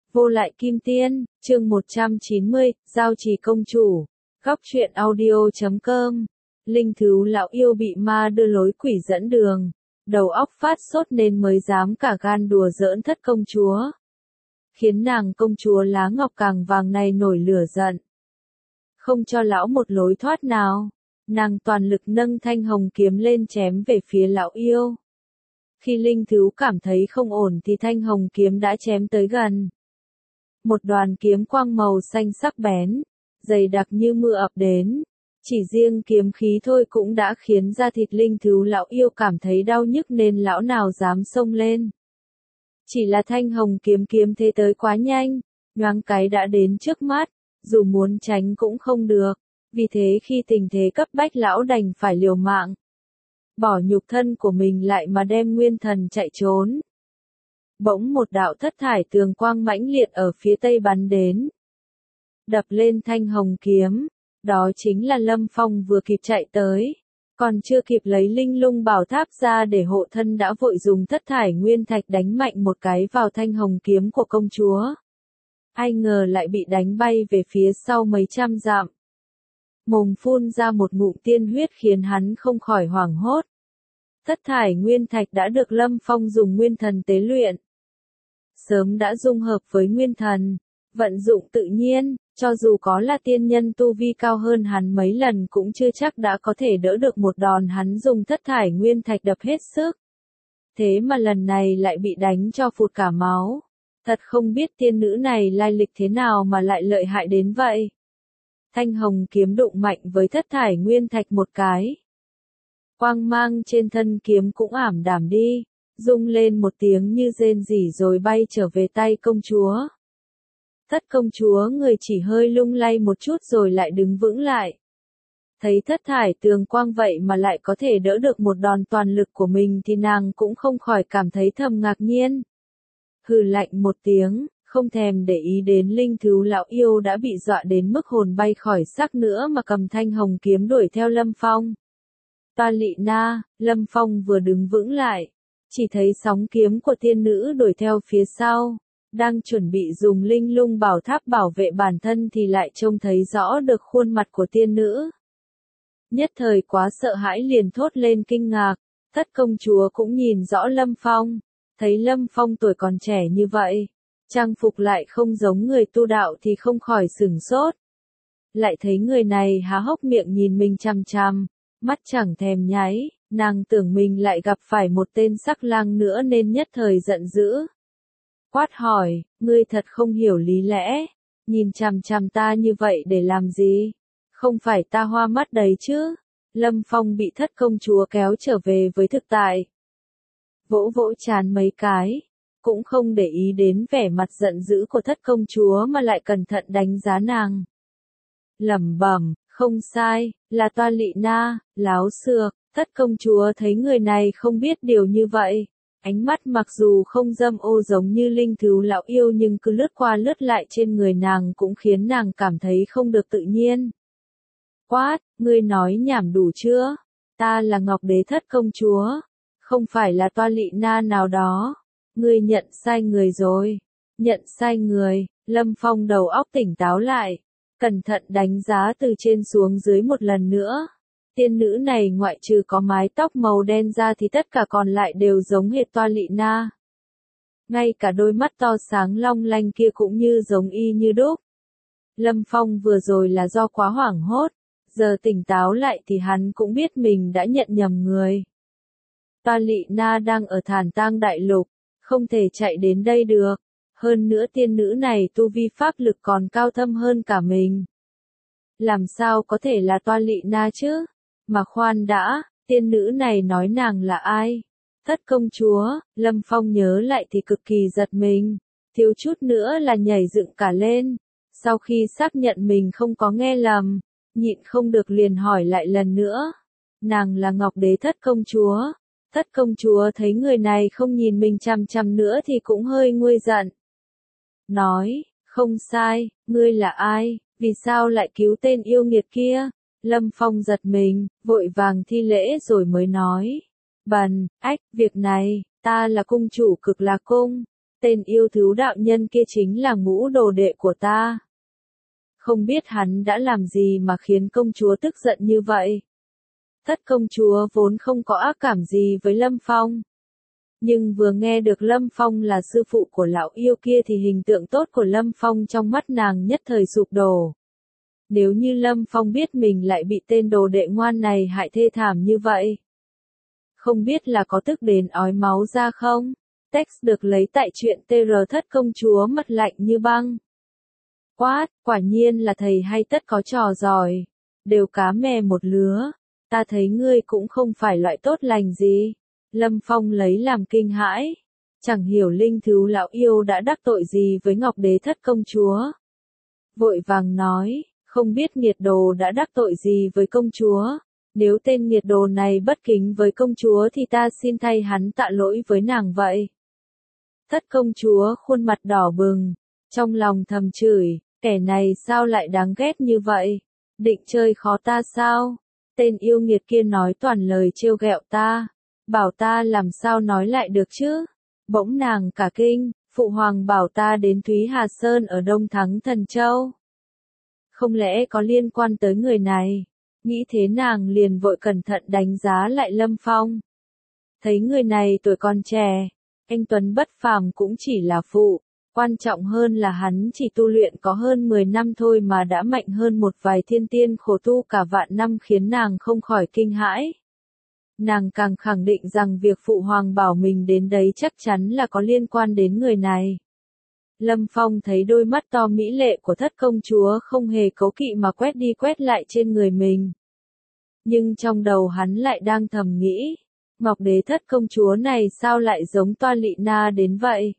Vô lại kim tiên, chương 190, giao trì công chủ. Góc truyện audio.com. Linh thú lão yêu bị ma đưa lối quỷ dẫn đường. Đầu óc phát sốt nên mới dám cả gan đùa giỡn thất công chúa. Khiến nàng công chúa lá ngọc càng vàng này nổi lửa giận. Không cho lão một lối thoát nào. Nàng toàn lực nâng thanh hồng kiếm lên chém về phía lão yêu. Khi linh thú cảm thấy không ổn thì thanh hồng kiếm đã chém tới gần. Một đoàn kiếm quang màu xanh sắc bén, dày đặc như mưa ập đến. Chỉ riêng kiếm khí thôi cũng đã khiến da thịt linh thú lão yêu cảm thấy đau nhức nên lão nào dám xông lên. Chỉ là thanh hồng kiếm thế tới quá nhanh, nhoáng cái đã đến trước mắt, dù muốn tránh cũng không được. Vì thế khi tình thế cấp bách lão đành phải liều mạng. Bỏ nhục thân của mình lại mà đem nguyên thần chạy trốn. Bỗng một đạo thất thải tường quang mãnh liệt ở phía tây bắn đến. Đập lên thanh hồng kiếm, đó chính là Lâm Phong vừa kịp chạy tới. Còn chưa kịp lấy linh lung bảo tháp ra để hộ thân đã vội dùng thất thải nguyên thạch đánh mạnh một cái vào thanh hồng kiếm của công chúa. Ai ngờ lại bị đánh bay về phía sau mấy trăm dặm. Mồm phun ra một ngụm tiên huyết khiến hắn không khỏi hoảng hốt. Thất thải nguyên thạch đã được Lâm Phong dùng nguyên thần tế luyện. Sớm đã dung hợp với nguyên thần, vận dụng tự nhiên, cho dù có là tiên nhân tu vi cao hơn hắn mấy lần cũng chưa chắc đã có thể đỡ được một đòn hắn dùng thất thải nguyên thạch đập hết sức. Thế mà lần này lại bị đánh cho phụt cả máu. Thật không biết tiên nữ này lai lịch thế nào mà lại lợi hại đến vậy. Thanh hồng kiếm đụng mạnh với thất thải nguyên thạch một cái. Quang mang trên thân kiếm cũng ảm đạm đi, rung lên một tiếng như rên rỉ rồi bay trở về tay công chúa. Thất công chúa người chỉ hơi lung lay một chút rồi lại đứng vững lại. Thấy thất thải tường quang vậy mà lại có thể đỡ được một đòn toàn lực của mình thì nàng cũng không khỏi cảm thấy thầm ngạc nhiên. Hừ lạnh một tiếng, không thèm để ý đến linh thú lão yêu đã bị dọa đến mức hồn bay khỏi xác nữa mà cầm thanh hồng kiếm đuổi theo Lâm Phong. Toa Lị Na, Lâm Phong vừa đứng vững lại, chỉ thấy sóng kiếm của tiên nữ đuổi theo phía sau, đang chuẩn bị dùng linh lung bảo tháp bảo vệ bản thân thì lại trông thấy rõ được khuôn mặt của tiên nữ. Nhất thời quá sợ hãi liền thốt lên kinh ngạc, thất công chúa cũng nhìn rõ Lâm Phong, thấy Lâm Phong tuổi còn trẻ như vậy, trang phục lại không giống người tu đạo thì không khỏi sửng sốt. Lại thấy người này há hốc miệng nhìn mình chằm chằm, mắt chẳng thèm nháy, nàng tưởng mình lại gặp phải một tên sắc lang nữa nên nhất thời giận dữ. Quát hỏi, ngươi thật không hiểu lý lẽ, nhìn chằm chằm ta như vậy để làm gì? Không phải ta hoa mắt đấy chứ? Lâm Phong bị thất công chúa kéo trở về với thực tại. Vỗ vỗ trán mấy cái, cũng không để ý đến vẻ mặt giận dữ của thất công chúa mà lại cẩn thận đánh giá nàng. Lẩm bẩm, không sai, là Toa Lị Na, láo xược. Thất công chúa thấy người này không biết điều như vậy. Ánh mắt mặc dù không dâm ô giống như linh thú lão yêu nhưng cứ lướt qua lướt lại trên người nàng cũng khiến nàng cảm thấy không được tự nhiên. Quát, ngươi nói nhảm đủ chưa? Ta là Ngọc Đế thất công chúa, không phải là Toa Lị Na nào đó. Ngươi nhận sai người rồi. Nhận sai người, Lâm Phong đầu óc tỉnh táo lại, cẩn thận đánh giá từ trên xuống dưới một lần nữa. Tiên nữ này ngoại trừ có mái tóc màu đen ra thì tất cả còn lại đều giống hệt Toa Lị Na. Ngay cả đôi mắt to sáng long lanh kia cũng như giống y như đúc. Lâm Phong vừa rồi là do quá hoảng hốt, giờ tỉnh táo lại thì hắn cũng biết mình đã nhận nhầm người. Toa Lị Na đang ở Thản Tang Đại Lục, không thể chạy đến đây được. Hơn nữa tiên nữ này tu vi pháp lực còn cao thâm hơn cả mình. Làm sao có thể là Toa Lị Na chứ? Mà khoan đã, tiên nữ này nói nàng là ai? Thất công chúa, Lâm Phong nhớ lại thì cực kỳ giật mình, thiếu chút nữa là nhảy dựng cả lên. Sau khi xác nhận mình không có nghe lầm, nhịn không được liền hỏi lại lần nữa. Nàng là Ngọc Đế thất công chúa. Thất công chúa thấy người này không nhìn mình chằm chằm nữa thì cũng hơi nguôi giận. Nói, không sai, ngươi là ai, vì sao lại cứu tên yêu nghiệt kia? Lâm Phong giật mình, vội vàng thi lễ rồi mới nói. Bần, việc này, ta là cung chủ Cực Lạc Cung. Tên yêu thú đạo nhân kia chính là ngũ đồ đệ của ta. Không biết hắn đã làm gì mà khiến công chúa tức giận như vậy. Thất công chúa vốn không có ác cảm gì với Lâm Phong. Nhưng vừa nghe được Lâm Phong là sư phụ của lão yêu kia thì hình tượng tốt của Lâm Phong trong mắt nàng nhất thời sụp đổ. Nếu như Lâm Phong biết mình lại bị tên đồ đệ ngoan này hại thê thảm như vậy, không biết là có tức đến ói máu ra không? Text được lấy tại truyện TR. Thất công chúa mặt lạnh như băng. Quát, quả nhiên là thầy hay tất có trò giỏi. Đều cá mè một lứa. Ta thấy ngươi cũng không phải loại tốt lành gì. Lâm Phong lấy làm kinh hãi. Chẳng hiểu linh thú lão yêu đã đắc tội gì với Ngọc Đế thất công chúa. Vội vàng nói, không biết nghiệt đồ đã đắc tội gì với công chúa. Nếu tên nghiệt đồ này bất kính với công chúa thì ta xin thay hắn tạ lỗi với nàng vậy. Thất công chúa khuôn mặt đỏ bừng, trong lòng thầm chửi, kẻ này sao lại đáng ghét như vậy? Định chơi khó ta sao? Tên yêu nghiệt kia nói toàn lời trêu ghẹo ta, bảo ta làm sao nói lại được chứ? Bỗng nàng cả kinh, phụ hoàng bảo ta đến Thúy Hà Sơn ở Đông Thắng Thần Châu. Không lẽ có liên quan tới người này? Nghĩ thế nàng liền vội cẩn thận đánh giá lại Lâm Phong. Thấy người này tuổi còn trẻ, anh tuấn bất phàm cũng chỉ là phụ, quan trọng hơn là hắn chỉ tu luyện có hơn 10 năm thôi mà đã mạnh hơn một vài thiên tiên khổ tu cả vạn năm khiến nàng không khỏi kinh hãi. Nàng càng khẳng định rằng việc phụ hoàng bảo mình đến đấy chắc chắn là có liên quan đến người này. Lâm Phong thấy đôi mắt to mỹ lệ của thất công chúa không hề cấu kỵ mà quét đi quét lại trên người mình. Nhưng trong đầu hắn lại đang thầm nghĩ, Ngọc Đế thất công chúa này sao lại giống Toa Lị Na đến vậy?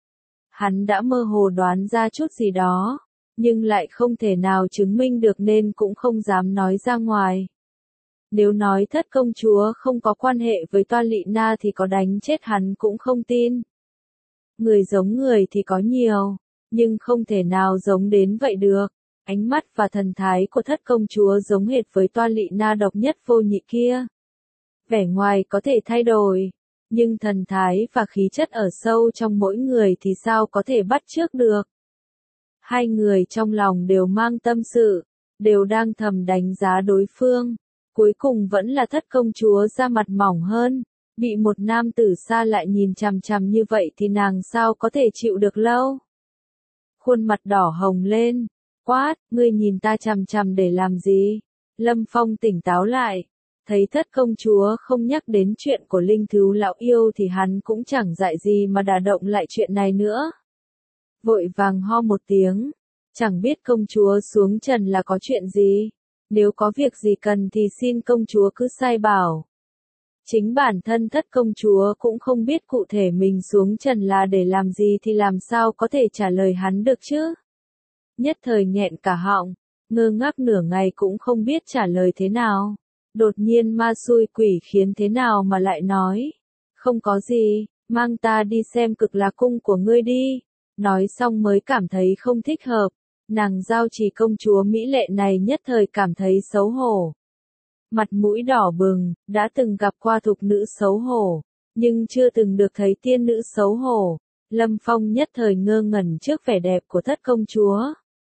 Hắn đã mơ hồ đoán ra chút gì đó, nhưng lại không thể nào chứng minh được nên cũng không dám nói ra ngoài. Nếu nói thất công chúa không có quan hệ với Toa Lị Na thì có đánh chết hắn cũng không tin. Người giống người thì có nhiều, nhưng không thể nào giống đến vậy được. Ánh mắt và thần thái của thất công chúa giống hệt với Toa Lị Na độc nhất vô nhị kia. Vẻ ngoài có thể thay đổi, nhưng thần thái và khí chất ở sâu trong mỗi người thì sao có thể bắt chước được. Hai người trong lòng đều mang tâm sự, đều đang thầm đánh giá đối phương. Cuối cùng vẫn là thất công chúa ra mặt mỏng hơn. Bị một nam tử xa lại nhìn chằm chằm như vậy thì nàng sao có thể chịu được lâu. Khuôn mặt đỏ hồng lên, quát, ngươi nhìn ta chằm chằm để làm gì? Lâm Phong tỉnh táo lại, thấy thất công chúa không nhắc đến chuyện của linh thú lão yêu thì hắn cũng chẳng dại gì mà đả động lại chuyện này nữa. Vội vàng ho một tiếng, chẳng biết công chúa xuống trần là có chuyện gì, nếu có việc gì cần thì xin công chúa cứ sai bảo. Chính bản thân thất công chúa cũng không biết cụ thể mình xuống trần là để làm gì thì làm sao có thể trả lời hắn được chứ. Nhất thời nghẹn cả họng, ngơ ngác nửa ngày cũng không biết trả lời thế nào. Đột nhiên ma xui quỷ khiến thế nào mà lại nói. Không có gì, mang ta đi xem Cực Lạc cung của ngươi đi. Nói xong mới cảm thấy không thích hợp. Nàng Giao Trì công chúa mỹ lệ này nhất thời cảm thấy xấu hổ. Mặt mũi đỏ bừng, đã từng gặp qua thục nữ xấu hổ, nhưng chưa từng được thấy tiên nữ xấu hổ. Lâm Phong nhất thời ngơ ngẩn trước vẻ đẹp của thất công chúa.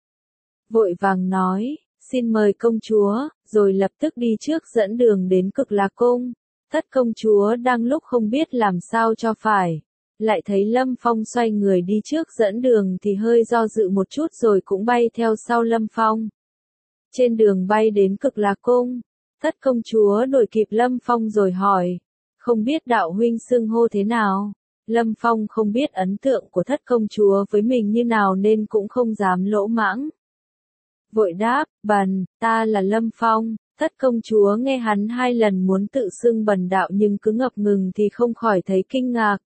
Vội vàng nói, xin mời công chúa, rồi lập tức đi trước dẫn đường đến Cực Lạc cung. Thất công chúa đang lúc không biết làm sao cho phải. Lại thấy Lâm Phong xoay người đi trước dẫn đường thì hơi do dự một chút rồi cũng bay theo sau Lâm Phong. Trên đường bay đến Cực Lạc cung, thất công chúa đuổi kịp Lâm Phong rồi hỏi, không biết đạo huynh xưng hô thế nào? Lâm Phong không biết ấn tượng của thất công chúa với mình như nào nên cũng không dám lỗ mãng. Vội đáp, bần, ta là Lâm Phong. Thất công chúa nghe hắn 2 lần muốn tự xưng bần đạo nhưng cứ ngập ngừng thì không khỏi thấy kinh ngạc.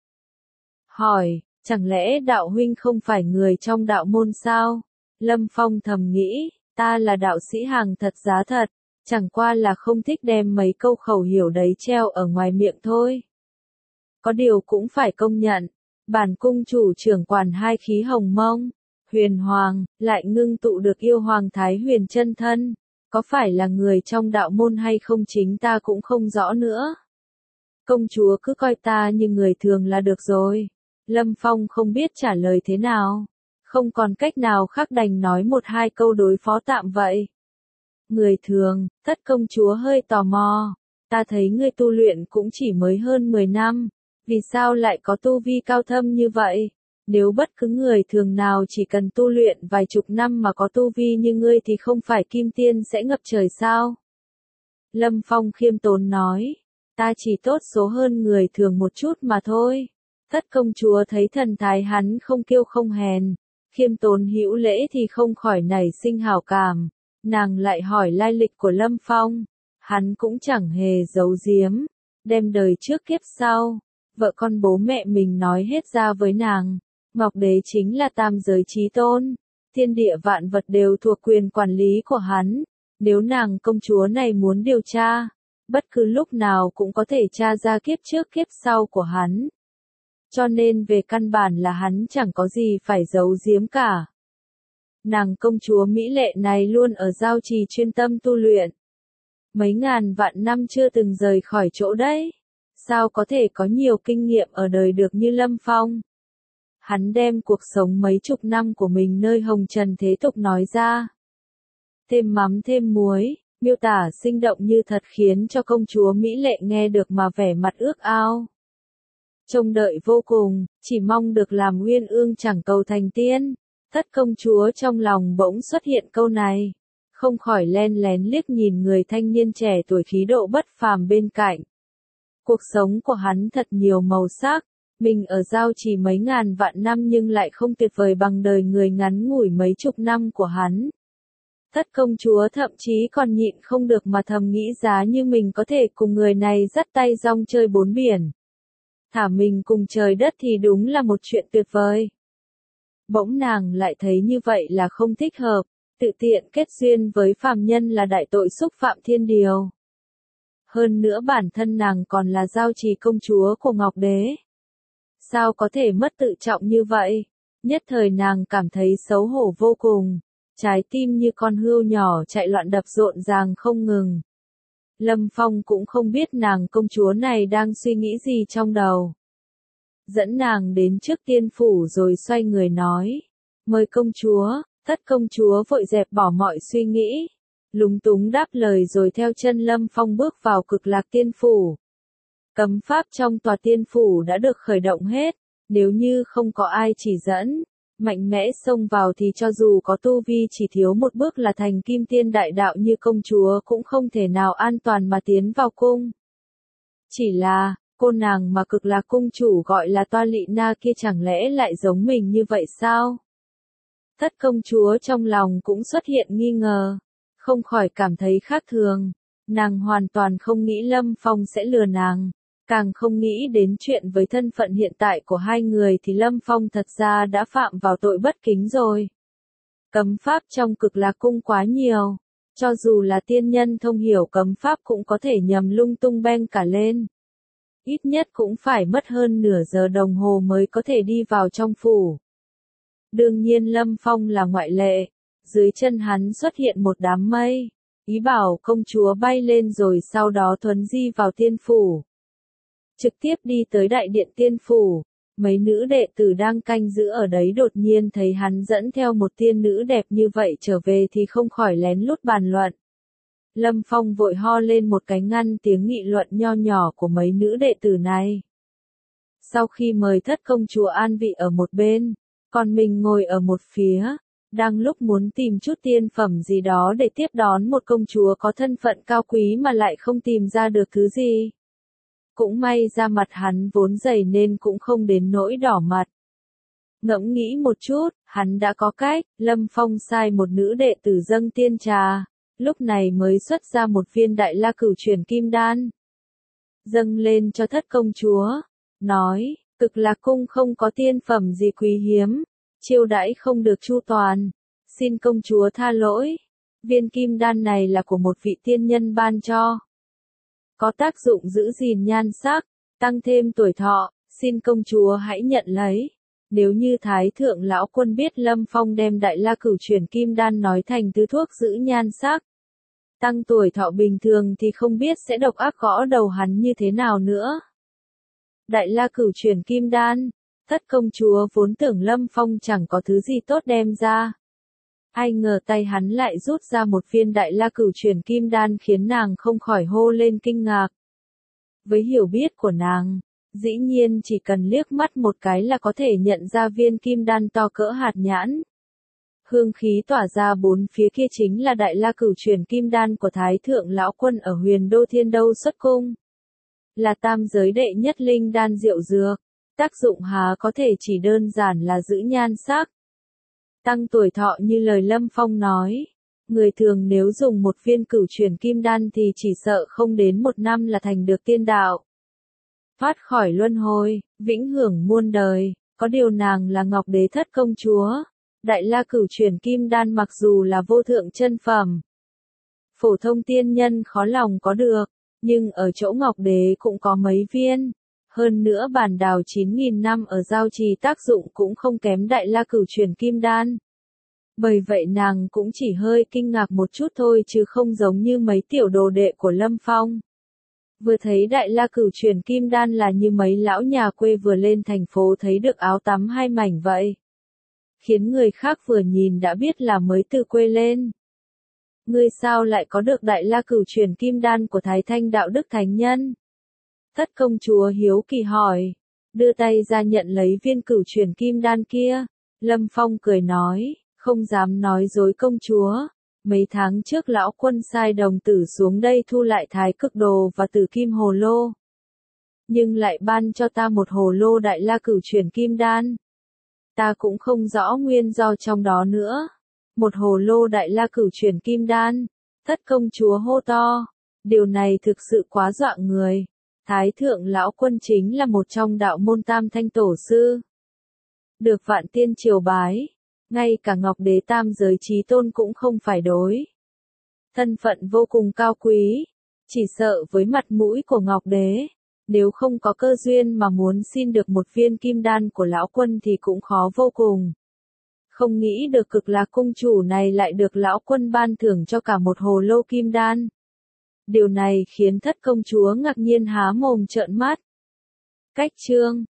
Hỏi, chẳng lẽ đạo huynh không phải người trong đạo môn sao? Lâm Phong thầm nghĩ, ta là đạo sĩ hàng thật giá thật, chẳng qua là không thích đem mấy câu khẩu hiểu đấy treo ở ngoài miệng thôi. Có điều cũng phải công nhận, bản cung chủ trưởng quản 2 khí hồng mông, huyền hoàng, lại ngưng tụ được yêu hoàng thái huyền chân thân, có phải là người trong đạo môn hay không chính ta cũng không rõ nữa. Công chúa cứ coi ta như người thường là được rồi. Lâm Phong không biết trả lời thế nào. Không còn cách nào khác đành nói một hai câu đối phó tạm vậy. Người thường, Thất công chúa hơi tò mò. Ta thấy ngươi tu luyện cũng chỉ mới hơn 10 năm. Vì sao lại có tu vi cao thâm như vậy? Nếu bất cứ người thường nào chỉ cần tu luyện vài chục năm mà có tu vi như ngươi thì không phải kim tiên sẽ ngập trời sao? Lâm Phong khiêm tốn nói. Ta chỉ tốt số hơn người thường một chút mà thôi. Thất công chúa thấy thần thái hắn không kiêu không hèn, khiêm tốn hữu lễ thì không khỏi nảy sinh hảo cảm. Nàng lại hỏi lai lịch của Lâm Phong. Hắn cũng chẳng hề giấu giếm, đem đời trước kiếp sau, vợ con bố mẹ mình nói hết ra với nàng. Ngọc Đế chính là tam giới chí tôn, thiên địa vạn vật đều thuộc quyền quản lý của hắn. Nếu nàng công chúa này muốn điều tra, bất cứ lúc nào cũng có thể tra ra kiếp trước kiếp sau của hắn. Cho nên về căn bản là hắn chẳng có gì phải giấu giếm cả. Nàng công chúa mỹ lệ này luôn ở giao trì chuyên tâm tu luyện. Mấy ngàn vạn năm chưa từng rời khỏi chỗ đấy. Sao có thể có nhiều kinh nghiệm ở đời được như Lâm Phong? Hắn đem cuộc sống mấy chục năm của mình nơi hồng trần thế tục nói ra. Thêm mắm thêm muối, miêu tả sinh động như thật khiến cho công chúa mỹ lệ nghe được mà vẻ mặt ước ao. Trông đợi vô cùng, chỉ mong được làm uyên ương chẳng cầu thành tiên. Thất công chúa trong lòng bỗng xuất hiện câu này. Không khỏi len lén liếc nhìn người thanh niên trẻ tuổi khí độ bất phàm bên cạnh. Cuộc sống của hắn thật nhiều màu sắc. Mình ở giao chỉ mấy ngàn vạn năm nhưng lại không tuyệt vời bằng đời người ngắn ngủi mấy chục năm của hắn. Thất công chúa thậm chí còn nhịn không được mà thầm nghĩ giá như mình có thể cùng người này dắt tay rong chơi bốn biển. Thả mình cùng trời đất thì đúng là một chuyện tuyệt vời. Bỗng nàng lại thấy như vậy là không thích hợp, tự tiện kết duyên với phàm nhân là đại tội xúc phạm thiên điều. Hơn nữa bản thân nàng còn là giao trì công chúa của Ngọc Đế. Sao có thể mất tự trọng như vậy? Nhất thời nàng cảm thấy xấu hổ vô cùng, trái tim như con hươu nhỏ chạy loạn đập rộn ràng không ngừng. Lâm Phong cũng không biết nàng công chúa này đang suy nghĩ gì trong đầu. Dẫn nàng đến trước tiên phủ rồi xoay người nói. Mời công chúa. Thất công chúa vội dẹp bỏ mọi suy nghĩ. Lúng túng đáp lời rồi theo chân Lâm Phong bước vào Cực Lạc Tiên Phủ. Cấm pháp trong tòa tiên phủ đã được khởi động hết. Nếu như không có ai chỉ dẫn, mạnh mẽ xông vào thì cho dù có tu vi chỉ thiếu một bước là thành kim tiên đại đạo như công chúa cũng không thể nào an toàn mà tiến vào cung. Chỉ là, cô nàng mà Cực Lạc cung chủ gọi là Toa Lị Na kia chẳng lẽ lại giống mình như vậy sao? Thất công chúa trong lòng cũng xuất hiện nghi ngờ, không khỏi cảm thấy khác thường. Nàng hoàn toàn không nghĩ Lâm Phong sẽ lừa nàng, càng không nghĩ đến chuyện với thân phận hiện tại của hai người thì Lâm Phong thật ra đã phạm vào tội bất kính rồi. Cấm pháp trong Cực Lạc cung quá nhiều, cho dù là tiên nhân thông hiểu cấm pháp cũng có thể nhầm lung tung beng cả lên. Ít nhất cũng phải mất hơn nửa giờ đồng hồ mới có thể đi vào trong phủ. Đương nhiên Lâm Phong là ngoại lệ, dưới chân hắn xuất hiện một đám mây, ý bảo công chúa bay lên rồi sau đó thuấn di vào tiên phủ. Trực tiếp đi tới đại điện tiên phủ, mấy nữ đệ tử đang canh giữ ở đấy đột nhiên thấy hắn dẫn theo một tiên nữ đẹp như vậy trở về thì không khỏi lén lút bàn luận. Lâm Phong vội ho lên một cái ngăn tiếng nghị luận nho nhỏ của mấy nữ đệ tử này. Sau khi mời thất công chúa an vị ở một bên, còn mình ngồi ở một phía, đang lúc muốn tìm chút tiên phẩm gì đó để tiếp đón một công chúa có thân phận cao quý mà lại không tìm ra được thứ gì. Cũng may ra mặt hắn vốn dày nên cũng không đến nỗi đỏ mặt. Ngẫm nghĩ một chút, hắn đã có cách. Lâm Phong sai một nữ đệ tử dâng tiên trà, lúc này mới xuất ra một viên Đại La Cửu Chuyển Kim Đan. Dâng lên cho thất công chúa, nói, Cực Lạc cung không có tiên phẩm gì quý hiếm, chiêu đãi không được chu toàn, xin công chúa tha lỗi. Viên kim đan này là của một vị tiên nhân ban cho, có tác dụng giữ gìn nhan sắc, tăng thêm tuổi thọ, xin công chúa hãy nhận lấy. Nếu như Thái thượng lão quân biết Lâm Phong đem Đại La Cửu Chuyển Kim Đan nói thành thứ thuốc giữ nhan sắc, tăng tuổi thọ bình thường thì không biết sẽ độc ác gõ đầu hắn như thế nào nữa. Đại La Cửu Chuyển Kim Đan, Thất công chúa vốn tưởng Lâm Phong chẳng có thứ gì tốt đem ra. Ai ngờ tay hắn lại rút ra một viên Đại La Cửu Chuyển Kim Đan khiến nàng không khỏi hô lên kinh ngạc. Với hiểu biết của nàng, dĩ nhiên chỉ cần liếc mắt một cái là có thể nhận ra viên kim đan to cỡ hạt nhãn. Hương khí tỏa ra bốn phía kia chính là Đại La Cửu Chuyển Kim Đan của Thái Thượng Lão Quân ở Huyền Đô Thiên Đâu xuất cung. Là tam giới đệ nhất linh đan diệu dược, tác dụng há có thể chỉ đơn giản là giữ nhan sắc, tăng tuổi thọ như lời Lâm Phong nói. Người thường nếu dùng một viên Cửu Chuyển Kim Đan thì chỉ sợ không đến một năm là thành được tiên đạo. Thoát khỏi luân hồi, vĩnh hưởng muôn đời, có điều nàng là Ngọc Đế thất công chúa. Đại La Cửu Chuyển Kim Đan mặc dù là vô thượng chân phẩm, phổ thông tiên nhân khó lòng có được, nhưng ở chỗ Ngọc Đế cũng có mấy viên. Hơn nữa bản đào 9.000 năm ở giao trì tác dụng cũng không kém Đại La Cửu Chuyển Kim Đan. Bởi vậy nàng cũng chỉ hơi kinh ngạc một chút thôi chứ không giống như mấy tiểu đồ đệ của Lâm Phong. Vừa thấy Đại La Cửu Chuyển Kim Đan là như mấy lão nhà quê vừa lên thành phố thấy được áo tắm hai mảnh vậy. Khiến người khác vừa nhìn đã biết là mới từ quê lên. Ngươi sao lại có được Đại La Cửu Chuyển Kim Đan của Thái Thanh Đạo Đức Thánh Nhân? Thất công chúa hiếu kỳ hỏi, đưa tay ra nhận lấy viên Cửu Chuyển Kim Đan kia. Lâm Phong cười nói, không dám nói dối công chúa. Mấy tháng trước lão quân sai đồng tử xuống đây thu lại Thái Cực Đồ và Tử Kim Hồ Lô. Nhưng lại ban cho ta một hồ lô Đại La Cửu Chuyển Kim Đan. Ta cũng không rõ nguyên do trong đó nữa. Một hồ lô Đại La Cửu Chuyển Kim Đan. Thất công chúa hô to. Điều này thực sự quá dọa người. Thái Thượng Lão Quân chính là một trong đạo môn Tam Thanh Tổ Sư. Được vạn tiên triều bái. Ngay cả Ngọc Đế tam giới chí tôn cũng không phải đối. Thân phận vô cùng cao quý. Chỉ sợ với mặt mũi của Ngọc Đế, nếu không có cơ duyên mà muốn xin được một viên kim đan của lão quân thì cũng khó vô cùng. Không nghĩ được Cực Lạc cung chủ này lại được lão quân ban thưởng cho cả một hồ lô kim đan. Điều này khiến thất công chúa ngạc nhiên há mồm trợn mắt. Cách chương